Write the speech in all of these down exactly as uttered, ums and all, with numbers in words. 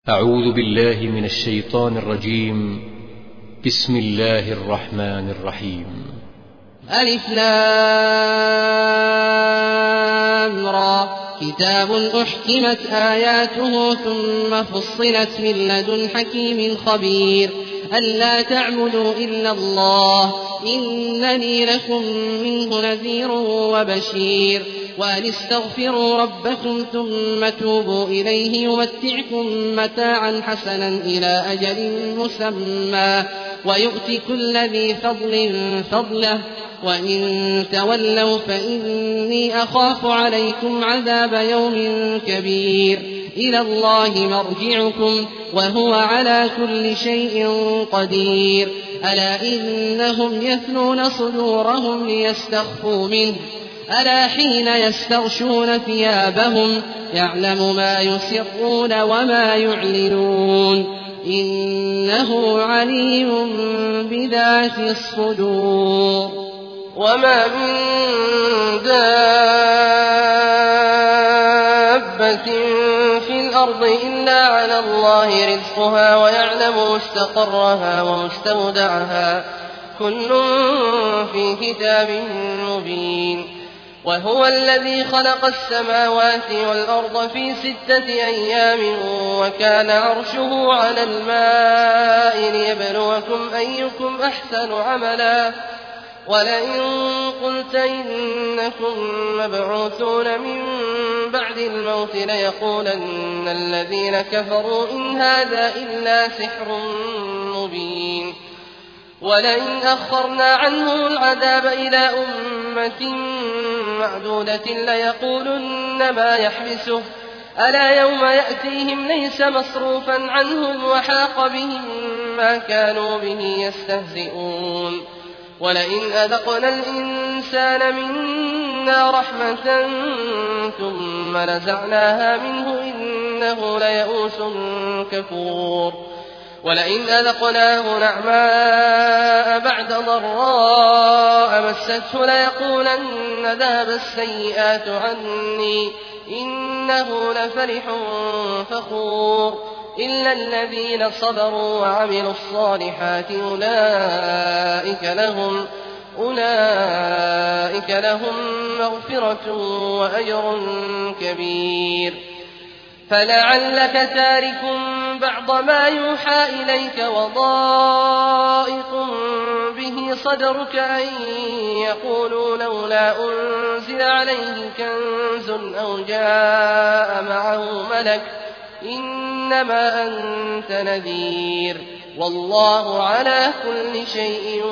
أعوذ بالله من الشيطان الرجيم. بسم الله الرحمن الرحيم. ألف لام را كتاب أحكمت آياته ثم فصلت من لدن حكيم خبير ألا تعبدوا إلا الله إنني لكم منه نذير وبشير وأن استغفروا ربكم ثم توبوا إليه يمتعكم متاعا حسنا إلى أجل مسمى ويؤت كل ذي فضل فضله وإن تولوا فإني أخاف عليكم عذاب يوم كبير إلى الله مرجعكم وهو على كل شيء قدير ألا إنهم يثنون صدورهم ليستخفوا منه ألا حين يستغشون ثيابهم يعلم ما يسرون وما يعلنون إنه عليم بذات الصدور وما من دابة في الأرض إلا على الله رزقها ويعلم مستقرها ومستودعها كل في كتاب مبين وهو الذي خلق السماوات والأرض في ستة أيام وكان عرشه على الماء ليبلوكم أيكم أحسن عملا ولئن قلت إنكم مبعوثون من بعد الموت ليقولن الذين كفروا إن هذا إلا سحر مبين ولئن أخرنا عنهم العذاب إلى أمة معدودة ليقولن ما يحبسه ألا يوم يأتيهم ليس مصروفا عنهم وحاق بهم ما كانوا به يستهزئون ولئن أذقنا الإنسان منا رحمة ثم نزعناها منه إنه ليئوس كفور ولئن أذقناه نعماء بعد ضراء مسته ليقولن ذهب السيئات عني إنه لفرح فخور إلا الذين صبروا وعملوا الصالحات أولئك لهم أولئك لهم مغفرة وأجر كبير فلعلك تارك بعض ما يوحى إليك وضائق به صدرك أن يقولوا لولا أنزل عليه كنز أو جاء معه ملك إنما أنت نذير والله على كل شيء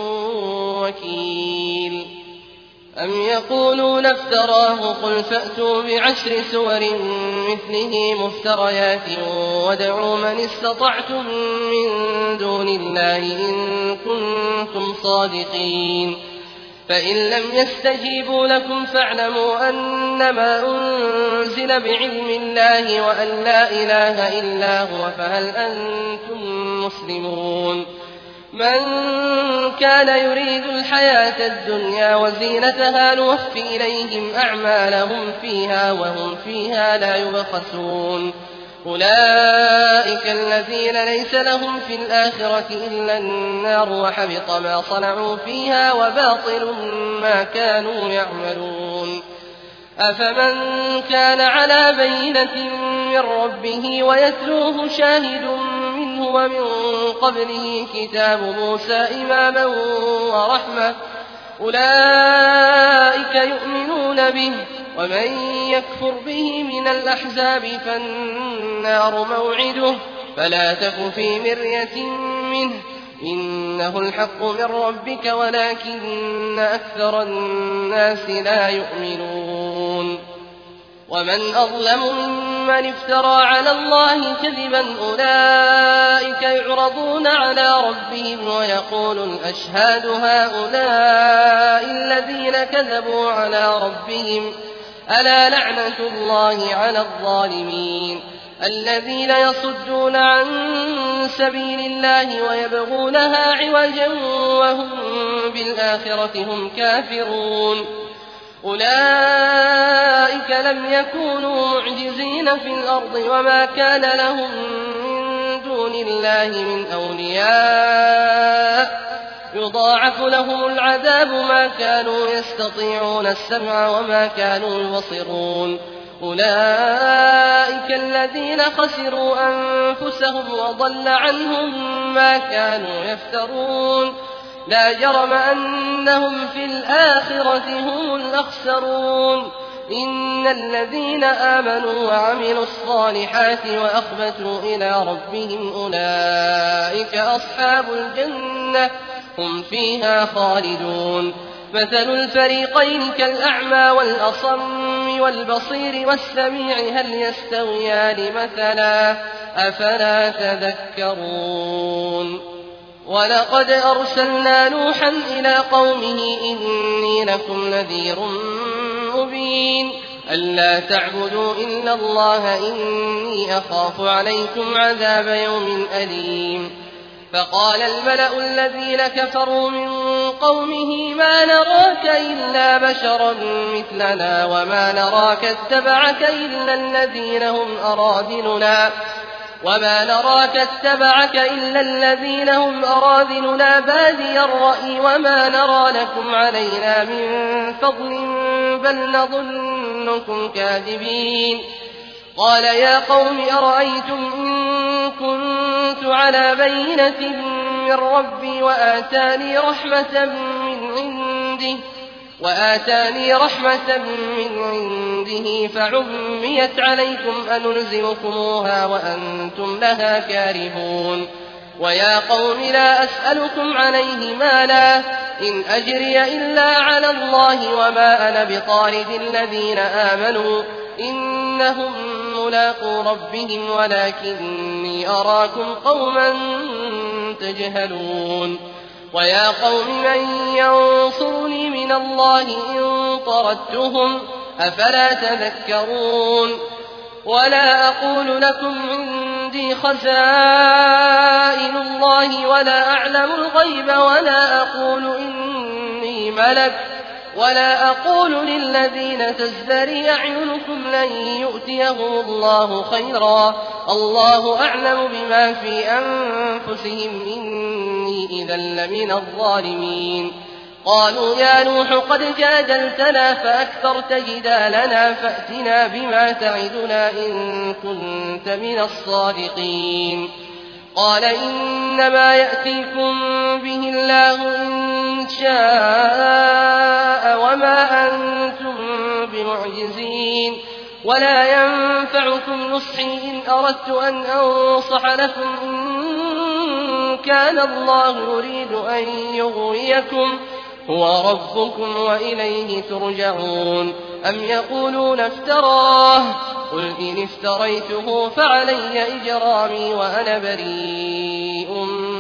وكيل أم يقولون افتراه قل فأتوا بعشر سور مثله مفتريات وادعوا من استطعتم من دون الله إن كنتم صادقين فإن لم يستجيبوا لكم فاعلموا أنما أنزل بعلم الله وأن لا إله إلا هو فهل أنتم مسلمون من كان يريد الحياة الدنيا وزينتها نوفي إليهم أعمالهم فيها وهم فيها لا يبخسون أولئك الذين ليس لهم في الآخرة إلا النار وحبط ما صنعوا فيها وباطل ما كانوا يعملون أفمن كان على بينة من ربه ويتلوه شاهد منه ومن قبله كتاب موسى إماما ورحمة أولئك يؤمنون به ومن يكفر به من الأحزاب فالنار موعده فلا تك في مرية منه إنه الحق من ربك ولكن أكثر الناس لا يؤمنون ومن أظلم ممن افترى على الله كذبا أولئك يعرضون على ربهم ويقول الأشهاد هؤلاء الذين كذبوا على ربهم ألا لعنة الله على الظالمين الذين يصدون عن سبيل الله ويبغونها عوجا وهم بالآخرة هم كافرون أولئك لم يكونوا معجزين في الأرض وما كان لهم من دون الله من أولياء يضاعف لهم العذاب ما كانوا يستطيعون السمع وما كانوا يبصرون. أولئك الذين خسروا أنفسهم وضل عنهم ما كانوا يفترون. لا جرم أنهم في الآخرة هم الأخسرون. إن الذين آمنوا وعملوا الصالحات وأخبتوا إلى ربهم أولئك أصحاب الجنة هم فيها خالدون. مثل الفريقين كالأعمى والأصم والبصير والسميع هل يستويان مثلا أفلا تذكرون. ولقد أرسلنا نوحا إلى قومه إني لكم نذير مبين ألا تعبدوا إلا الله إني أخاف عليكم عذاب يوم أليم. فقال الملأ الذين كفروا من قومه ما نراك إلا بشرا مثلنا وما نراك اتبعك إلا الذين هم أراذلنا وما نراك اتبعك إلا الذين هم أراذلنا بادي الرأي وما نرى لكم علينا من فضل بل نظنكم كاذبين. قال يا قوم أرأيتم إن كنت على بينة من ربي وآتاني رحمة من عنده وآتاني رحمة من عنده فعميت عليكم أنلزمكموها وأنتم لها كارهون. ويا قوم لا أسألكم عليه مالا إن أجري إلا على الله وما أنا بطارد الذين آمنوا إنهم ملاقو ربهم ولكني أراكم قوما تجهلون. ويا قوم من ينصرني من الله إن طردتهم أفلا تذكرون. ولا أقول لكم عندي خزائن الله ولا أعلم الغيب ولا أقول إني ملك ولا أقول للذين تزدري أعينكم لن يؤتيهم الله خيرا الله أعلم بما في أنفسهم إني إذا لمن الظالمين. قالوا يا نوح قد جادلتنا فأكثرت جدالنا فأتنا بما تعدنا إن كنت من الصادقين. قال إنما يأتيكم به الله إن شاء وما أنتم بمعجزين ولا ينفعكم نصحي إن أردت أن أنصح لكم إن كان الله يريد أن يغويكم هو ربكم وإليه ترجعون. أم يقولون افتراه قل إن افتريته فعلي إجرامي وأنا بريء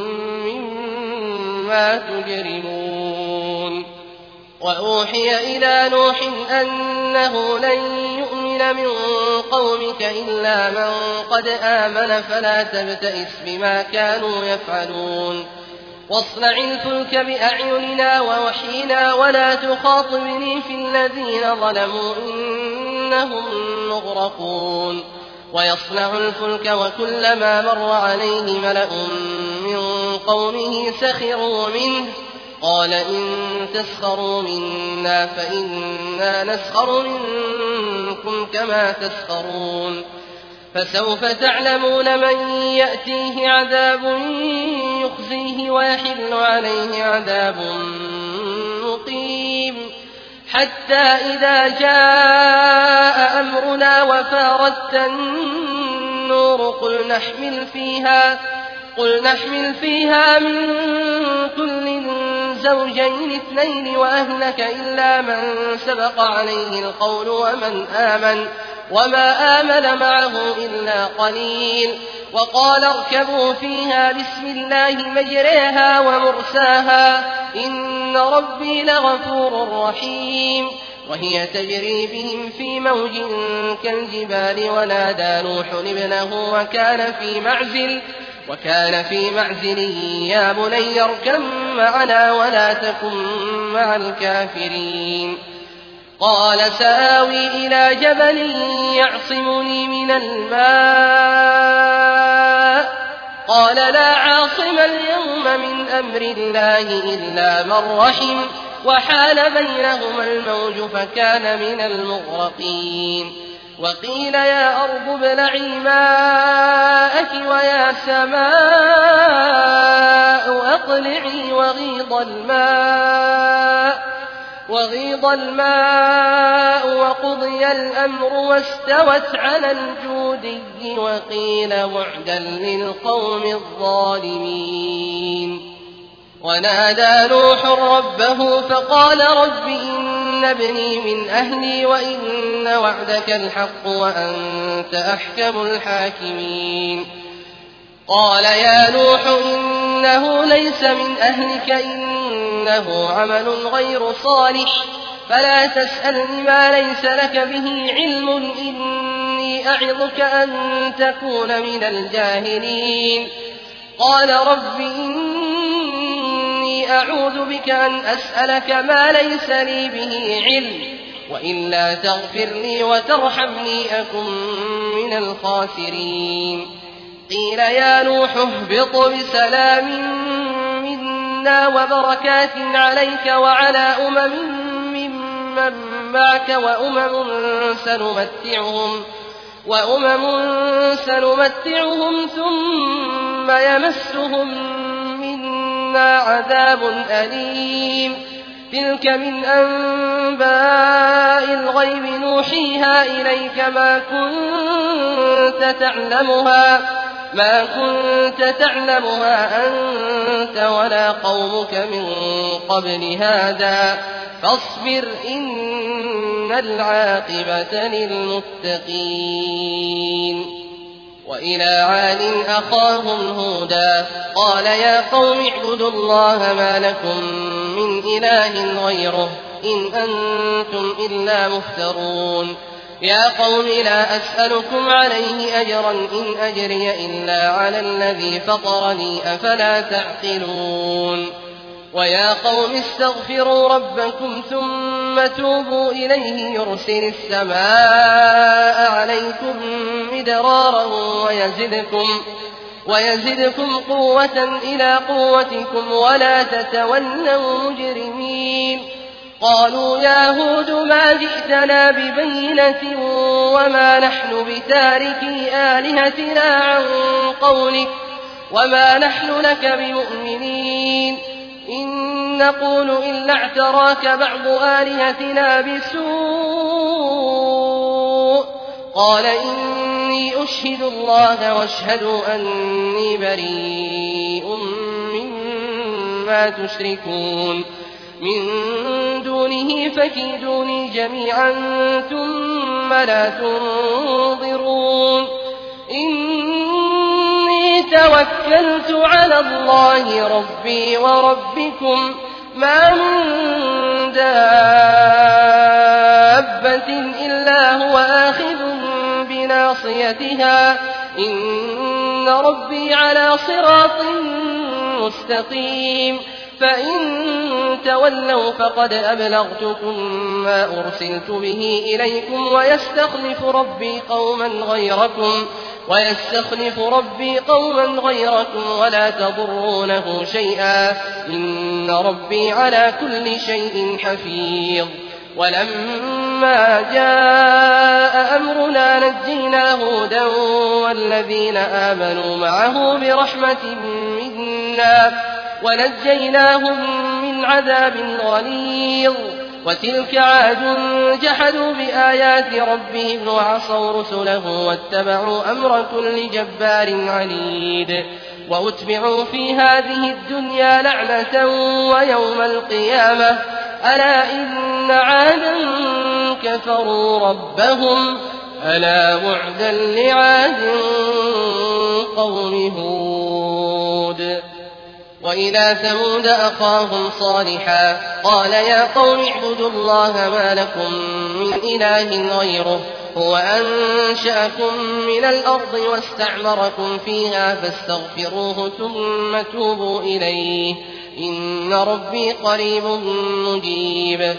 مما تجرمون. وأوحي إلى نوح أنه لن يؤمن من قومك إلا من قد آمن فلا تبتئس بما كانوا يفعلون. واصنع الفلك بأعيننا ووحينا ولا تخاطبني في الذين ظلموا إنهم مغرقون. ويصنع الفلك وكلما مر عليه ملأ من قومه سخروا منه قال إن تسخروا منا فإنا نسخر منكم كما تسخرون. فسوف تعلمون من يأتيه عذاب يخزيه ويحل عليه عذاب مقيم. حتى إذا جاء أمرنا وفارت النور قل نحمل فيها قل نحمل فيها من كل زوجين اثنين وأهلك إلا من سبق عليه القول ومن آمن وما آمن معه إلا قليل. وقال اركبوا فيها بسم الله مجريها ومرساها إن ربي لغفور رحيم. وهي تجري بهم في موج كالجبال ونادى نوح ابنه وكان في معزل وكان في معزل يا بني اركب معنا ولا تكن مع الكافرين. قال سآوي إلى جبل يعصمني من الماء قال لا عاصم اليوم من أمر الله إلا من رحم وحال بينهما الموج فكان من المغرقين وقيل يا أرض ابلعي ماءك ويا سماء أقلعي وغيض الماء وغيض الماء وقضي الأمر واستوت على الجودي وقيل بعدا للقوم الظالمين ونادى نوح ربه فقال رب إن ابني من أهلي وإن وعدك الحق وأنت أحكم الحاكمين قال يا نوح إنه ليس من أهلك إنه عمل غير صالح فلا تسألني ما ليس لك به علم إني أعظك أن تكون من الجاهلين قال رب إني أعوذ بك أن أسألك ما ليس لي به علم وإلا تغفر لي وترحمني أكن من الخاسرين قيل يا نوح اهبط بسلام منا وبركات عليك وعلى أمم ممن معك وأمم سنمتعهم وأمم سنمتعهم ثم يمسهم منا عذاب أليم تلك من أنباء الغيب نوحيها إليك ما كنت تعلمها ما كنت تعلمها أنت ولا قومك من قبل هذا فاصبر إن العاقبة للمتقين وإلى عاد أخاهم هودا قال يا قوم اعبدوا الله ما لكم من إله غيره إن أنتم إلا مفترون يا قوم لا أسألكم عليه أجرا إن أجري إلا على الذي فطرني أفلا تعقلون ويا قوم استغفروا ربكم ثم توبوا إليه يرسل السماء عليكم مدرارا ويزدكم ويزدكم قوة إلى قوتكم ولا تتولوا مجرمين قالوا يا هود ما جئتنا ببينة وما نحن بتاركي آلهتنا عن قولك وما نحن لك بمؤمنين إن نقول إلا اعتراك بعض آلهتنا بسوء قال إني أشهد الله واشهدوا أني بريء مما تشركون من دونه فكيدوني جميعا ثم لا تنظرون إني توكلت على الله ربي وربكم ما من دابة إلا هو آخذ بناصيتها إن ربي على صراط مستقيم فإن تولوا فقد أبلغتكم ما أرسلت به إليكم ويستخلف ربي قوما غيركم ويستخلف ربي قوما غيركم ولا تضرونه شيئا إن ربي على كل شيء حفيظ ولما جاء أمرنا نجينا هودا والذين آمنوا معه برحمة منا ونجيناهم من عذاب غليظ وتلك عاد جحدوا بآيات ربهم وعصوا رسله واتبعوا أمر كل جبار عنيد وأتبعوا في هذه الدنيا لعنة ويوم القيامة ألا إن عادا كفروا ربهم ألا بعدا لعاد قوم هود وإلى ثمود أخاهم صالحا قال يا قوم اعبدوا الله ما لكم من إله غيره هو أنشأكم من الأرض واستعمركم فيها فاستغفروه ثم توبوا إليه إن ربي قريب مجيب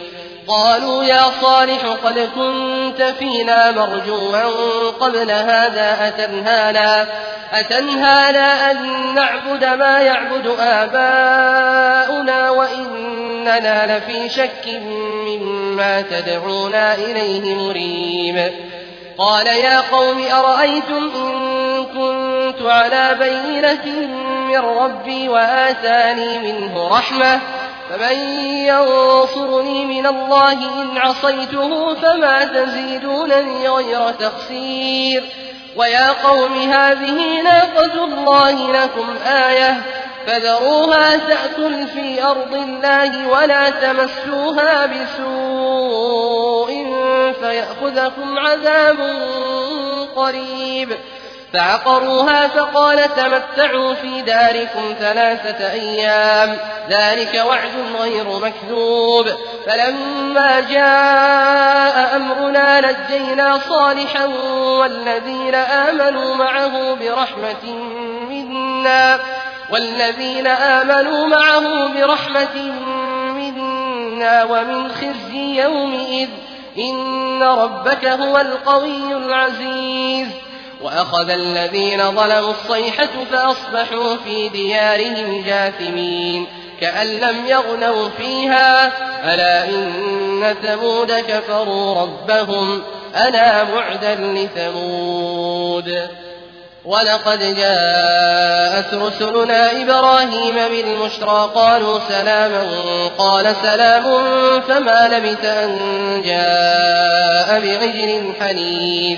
قالوا يا صالح قد كنت فينا مرجوا قبل هذا أتنهانا, أتنهانا أن نعبد ما يعبد آباؤنا وإننا لفي شك مما تدعونا إليه مريب. قال يا قوم أرأيتم إن كنت على بينة من ربي وآتاني منه رحمة فمن ينصرني من الله إن عصيته فما تزيدونني غير تخسير. ويا قوم هذه ناقة الله لكم آية فذروها تأكل في أرض الله ولا تمسوها بسوء فيأخذكم عذاب قريب. فعقروها فقال تمتعوا في داركم ثلاثة أيام ذلك وعد غير مكذوب. فلما جاء أمرنا نجينا صالحا والذين آمنوا معه برحمة منا والذين آمنوا معه برحمة منا ومن خزي يومئذ إن ربك هو القوي العزيز. وأخذ الذين ظلموا الصيحة فأصبحوا في ديارهم جاثمين كأن لم يغنوا فيها ألا إن ثمود كفروا ربهم ألا بعدا لثمود. ولقد جاءت رسلنا إبراهيم بالبشرى قالوا سلاما قال سلام فما لبث أن جاء بعجل حنيذ.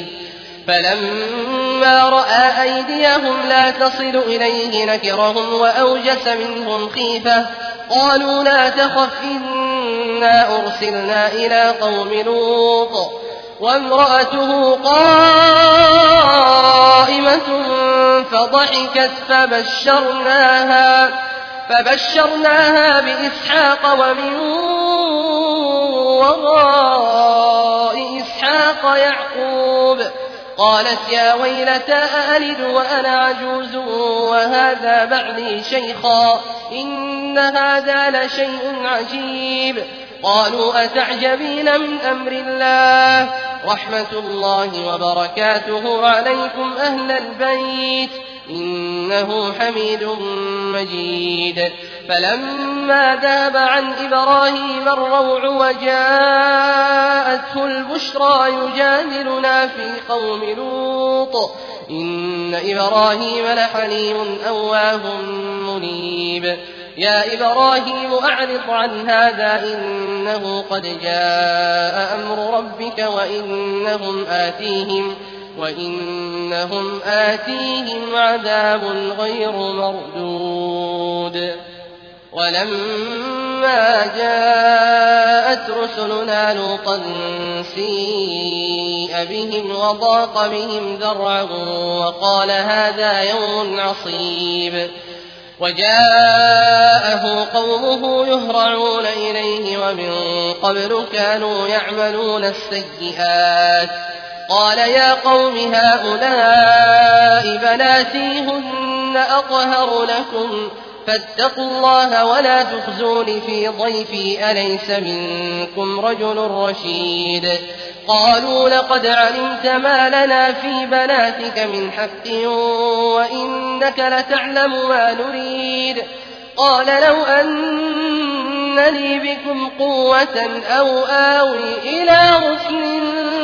فلما رأى أيديهم لا تصل إليه نكرهم وأوجس منهم خيفة قالوا لا تخف إنا أرسلنا إلى قوم لوط وامرأته قائمة فضحكت فبشرناها, فبشرناها بإسحاق ومن وراء إسحاق يعقوب. قالت يا ويلتى أألد وأنا عجوز وهذا بعلي شيخا إن هذا لشيء عجيب. قالوا أتعجبين من أمر الله رحمة الله وبركاته عليكم أهل البيت إنه حميد مجيد. فلما ذهب عن إبراهيم الروع وجاءته البشرى يجادلنا في قوم لوط إن إبراهيم لحليم أواه منيب. يا إبراهيم أعرض عن هذا إنه قد جاء أمر ربك وإنهم آتيهم وإنهم آتيهم عذاب غير مردود. ولما جاءت رسلنا لوطا سيء بهم وضاق بهم ذرعا وقال هذا يوم عصيب. وجاءه قومه يهرعون إليه ومن قبل كانوا يعملون السيئات. قال يا قوم هؤلاء بناتي هن أطهر لكم فاتقوا الله ولا تخزون في ضيفي أليس منكم رجل رشيد. قالوا لقد علمت ما لنا في بناتك من حق وإنك لتعلم ما نريد. قال لو أن لي بكم قوة أو آوي إلى ركن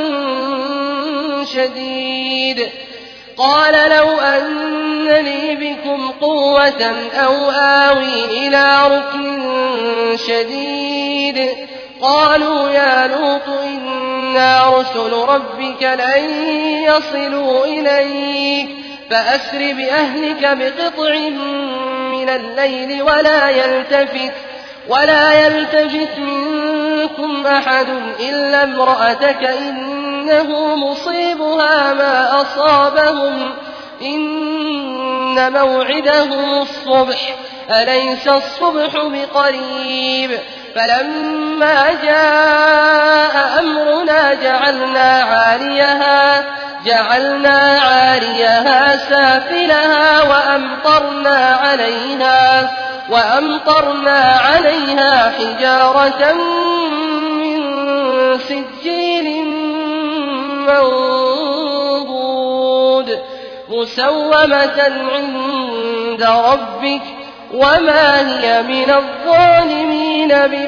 شديد قال لو أن لي بكم قوة أو آوي إلى ركن شديد. قالوا يا لوط إنا رسل ربك لن يصلوا إليك فأسر بأهلك بقطع من الليل ولا يلتفت ولا يلتفت منكم أحد إلا امرأتك إنه مصيبها ما أصابهم إن موعدهم الصبح أليس الصبح بقريب. فلما جاء أمرنا جعلنا عاليها جعلنا عاليها سافلها وأمطرنا عليها وأمطرنا عليها حجارة من سجيل منضود مسومة عند ربك وما هي من الظالمين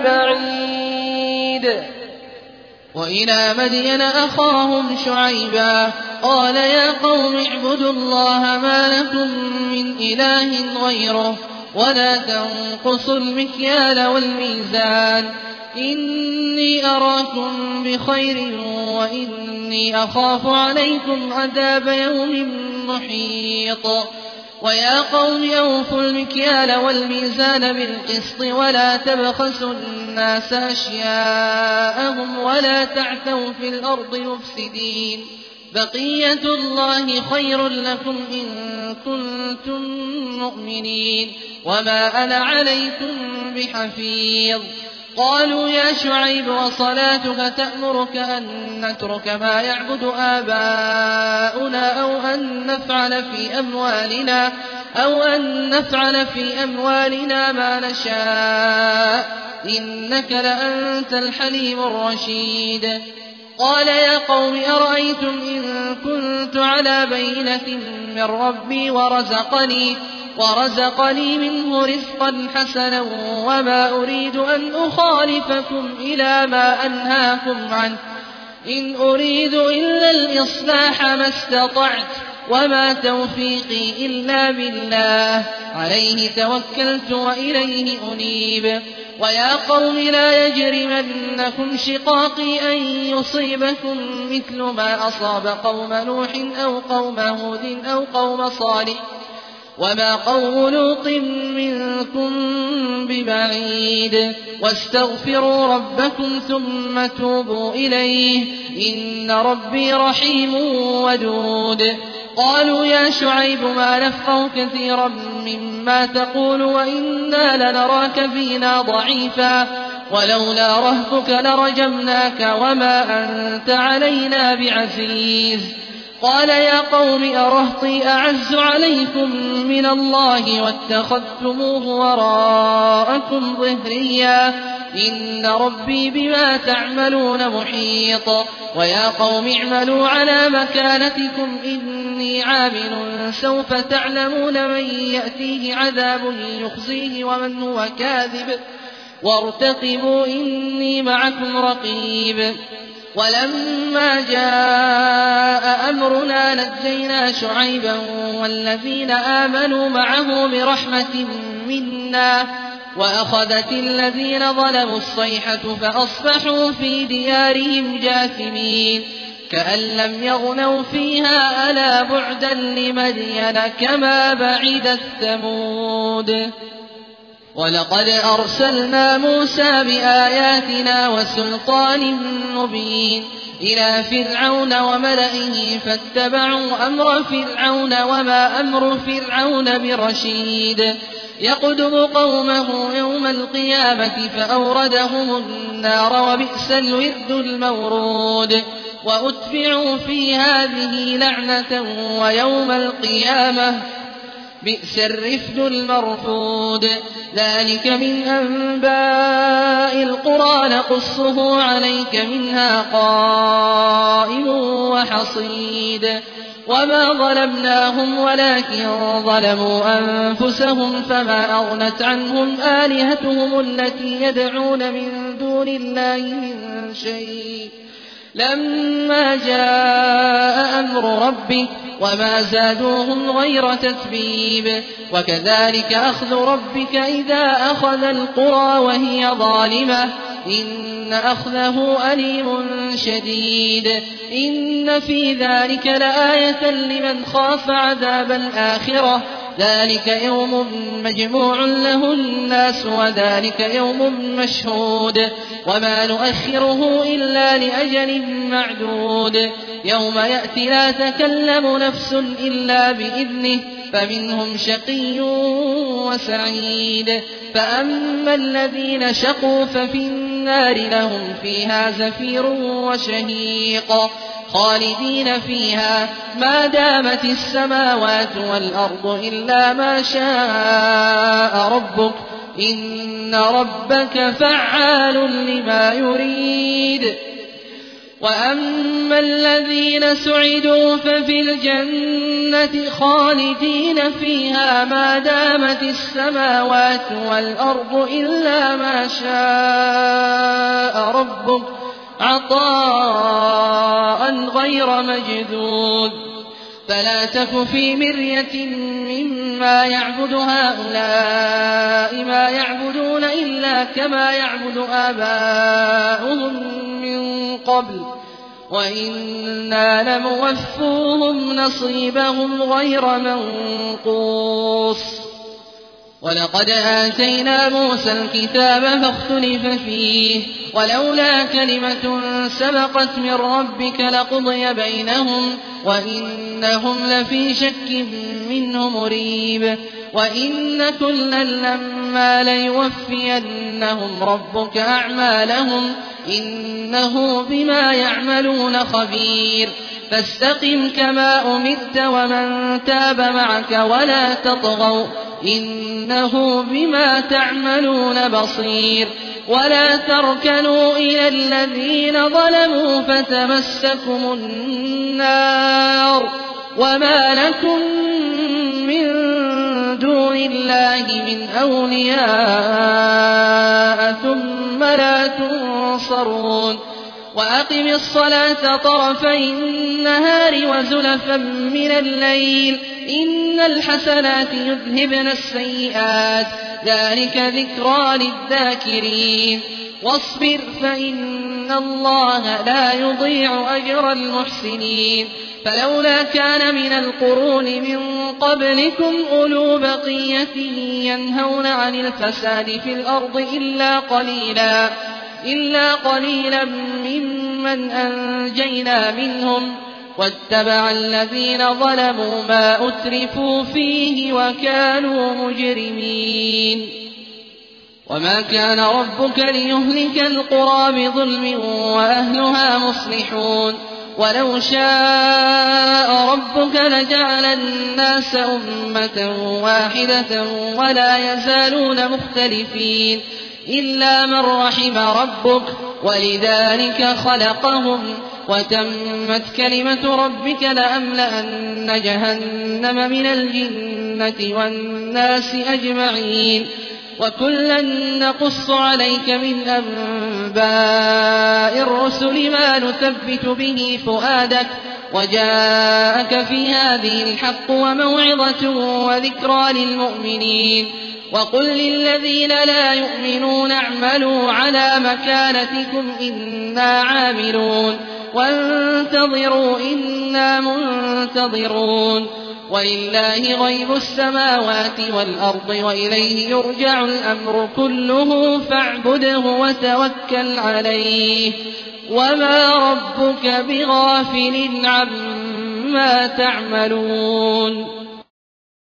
ببعيد. وإلى مدين أخاهم شعيبا قال يا قوم اعبدوا الله ما لكم من إله غيره ولا تنقصوا المكيال والميزان إني أراكم بخير وإني أخاف عليكم عذاب يوم محيط. ويا قوم أوفوا المكيال والميزان بالقسط ولا تبخسوا الناس أشياءهم ولا تعثوا في الأرض مفسدين بقية الله خير لكم إن كنتم مؤمنين وما أنا عليكم بحفيظ. قالوا يا شعيب وصلاتك تأمرك أن نترك ما يعبد آباؤنا أو أن نفعل في أموالنا أو أن نفعل في أموالنا ما نشاء إنك لأنت الحليم الرشيد. قال يا قوم أرأيتم إن كنت على بينة من ربي ورزقني ورزقني منه رزقا حسنا وما أريد أن أخالفكم إلى ما أنهاكم عنه إن أريد إلا الإصلاح ما استطعت وما توفيقي إلا بالله عليه توكلت وإليه أنيب. ويا قوم لا يجرمنكم شقاقي أن يصيبكم مثل ما أصاب قوم نوح أو قوم هود أو قوم صالح وما قوم لوط منكم ببعيد واستغفروا ربكم ثم توبوا إليه إن ربي رحيم ودود. قالوا يا شعيب ما نفقه كثيرا مما تقول وإنا لنراك فينا ضعيفا ولولا رهتك لرجمناك وما أنت علينا بعزيز. قال يا قوم أرهطي أعز عليكم من الله واتخذتموه وراءكم ظهريا إن ربي بما تعملون محيط. ويا قوم اعملوا على مكانتكم إني عامل سوف تعلمون من يأتيه عذاب يخزيه ومن هو كاذب وارتقبوا إني معكم رقيب. ولما جاء أمرنا نجينا شعيبا والذين آمنوا معه برحمة منا وأخذت الذين ظلموا الصيحة فأصبحوا في ديارهم جاثمين كأن لم يغنوا فيها ألا بعدا لمدين كما بعدت ثمود. ولقد أرسلنا موسى بآياتنا وسلطان مبين إلى فرعون وملئه فاتبعوا أمر فرعون وما أمر فرعون برشيد يقدم قومه يوم القيامة فأوردهم النار وبئس الورد المورود. وأتبعوا في هذه لعنة ويوم القيامة بئس الرفد المرفود. ذلك من أنباء القرى نقصه عليك منها قائم وحصيد. وما ظلمناهم ولكن ظلموا أنفسهم فما أغنت عنهم آلهتهم التي يدعون من دون الله من شيء لما جاء أمر ربك وما زادوهم غير تتبيب. وكذلك أخذ ربك إذا أخذ القرى وهي ظالمة إن أخذه أليم شديد. إن في ذلك لآية لمن خاف عذاب الآخرة ذلك يوم مجموع له الناس وذلك يوم مشهود وما نؤخره إلا لأجل معدود. يوم يأتي لا تكلم نفس إلا بإذنه فمنهم شقي وسعيد. فأما الذين شقوا ففي النار لهم فيها زفير وشهيق خالدين فيها ما دامت السماوات والأرض إلا ما شاء ربك إن ربك فعال لما يريد. وأما الذين سعدوا ففي الجنة خالدين فيها ما دامت السماوات والأرض إلا ما شاء ربك عطاء غير مجذوذ فلا تك في مرية مما يعبد هؤلاء ما يعبدون إلا كما يعبد آباؤهم من قبل وإنا لموفوهم نصيبهم غير منقوص ولقد آتينا موسى الكتاب فاختلف فيه ولولا كلمة سبقت من ربك لقضي بينهم وإنهم لفي شك منه مريب وإن كلا لما ليوفينهم ربك أعمالهم إنه بما يعملون خبير فاستقم كما أمرت ومن تاب معك ولا تطغوا إنه بما تعملون بصير ولا تركنوا إلى الذين ظلموا فتمسكم النار وما لكم من دون الله من أولياء ثم لا تنصرون وأقم الصلاة طرفي النهار وزلفا من الليل إن الحسنات يذهبن السيئات ذلك ذكرى للذاكرين واصبر فإن الله لا يضيع أجر المحسنين فلولا كان من القرون من قبلكم أولو بقية ينهون عن الفساد في الأرض إلا قليلا إلا قليلا ممن أنجينا منهم واتبع الذين ظلموا ما أترفوا فيه وكانوا مجرمين وما كان ربك ليهلك القرى بظلم وأهلها مصلحون ولو شاء ربك لجعل الناس أمة واحدة ولا يزالون مختلفين إلا من رحم ربك ولذلك خلقهم وتمت كلمة ربك لأملأن جهنم من الجنة والناس أجمعين وكلا نقص عليك من أنباء الرسل ما نثبت به فؤادك وجاءك في هذه الحق وموعظة وذكرى للمؤمنين وقل للذين لا يؤمنون اعملوا على مكانتكم إنا عاملون وانتظروا إنا منتظرون ولله غيب السماوات والأرض وإليه يرجع الأمر كله فاعبده وتوكل عليه وما ربك بغافل عما تعملون